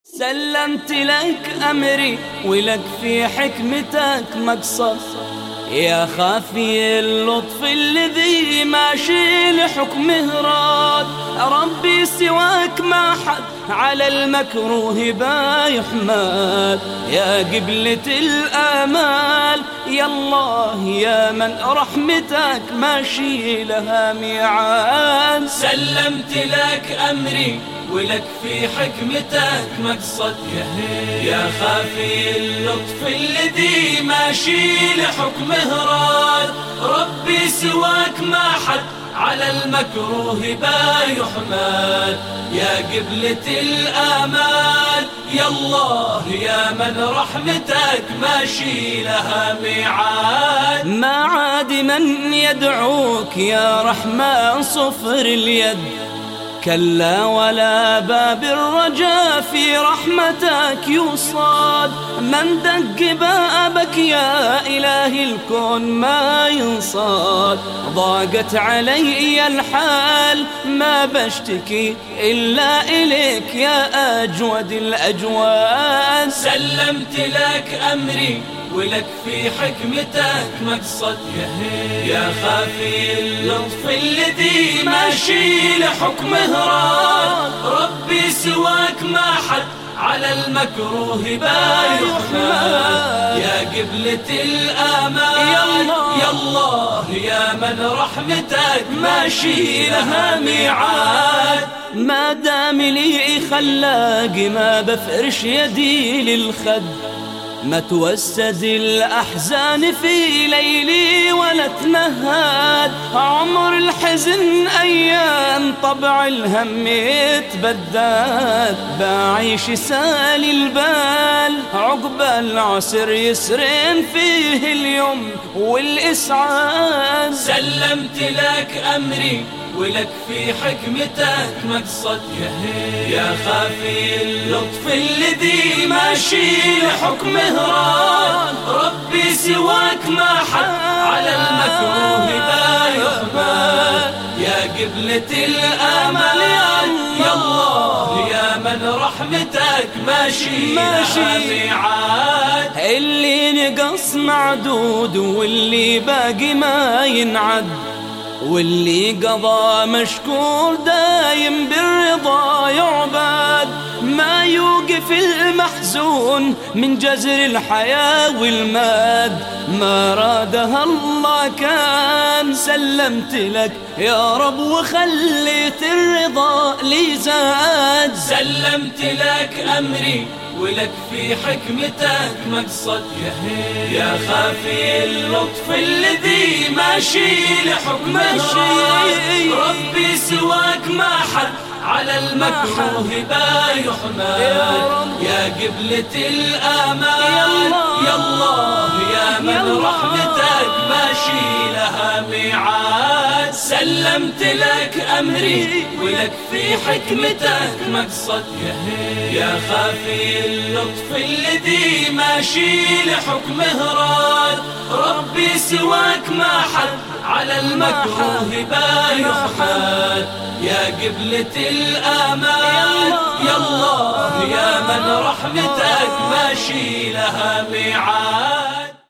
سلمت لك أمري ولك في حكمتك مقصد، يا خافي اللطف الذي ماشي لحكمه راد. ربي سواك ما حد على المكروه بايحمد، يا قبلة الآمال يا الله يا من رحمتك ماشي لها ميعاد. سلمت لك أمري ولك في حكمتك مقصد، يا خافي اللطف الذي ماشي لحكمه راد. ربي سواك ما حد على المكروه بايحمد، يا قبلة الآمال يا الله يا من رحمتك ماشي لها ميعاد. ما عاد من يدعوك يا رحمن صفر اليد، كلا ولا باب الرجاء في رحمتك يوصاد. من دق بابك يا إله الكون ما ينصاد، ضاقت علي الحال ما بشتكي إلا إليك يا أجود الأجواد. سلمت لك أمري ولك في حكمتك مقصد، يا خافي اللطف الذي ماشي لحكمه راد. ربي سواك ما حد على المكروه بايحمد، يا قبلة الآمال يا الله يا من رحمتك ماشي لها ميعاد. ما دام لي خلاق ما بفرش يدي للخد، ما توسد الأحزان في ليلي ولا تنهاد. عمر الحزن أيام طبع الهم يتبدد، بعيش سالي البال عقب العسر يسرين فيه اليوم والإسعاد. سلمت لك أمري ولك في حكمتك مقصد، يا خافي اللطف الذي ماشي لحكمه راد. ربي سواك ما حد على المكروه بايحمد، يا قبلة الآمال يا الله يا من رحمتك ماشي لها ميعاد. اللي نقص معدود واللي باقي ما ينعد، واللي قضى مشكور دايم بالرضا يعبد. ما يوقف المحزون من جزر الحياة والماد، ما رادها الله كان. سلمت لك يا رب وخليت الرضا لي زاد. سلمت لك أمري ولك في حكمتك مقصد، يا خافي اللطف الذي ماشي لحكمه راد. ربي سواك ما حد على المكروه بايحمد، يا قبلة الآمال يا الله يا من رحمتك ماشي لها ميعاد. سلمت لك أمري ولك في حكمتك مقصد، يا خافي اللطف الذي ماشي لحكمه راد. ربي سواك ما حد على المكروه بايحمد، يا قبلة الآمال يا الله يا من رحمتك ماشي لها ميعاد.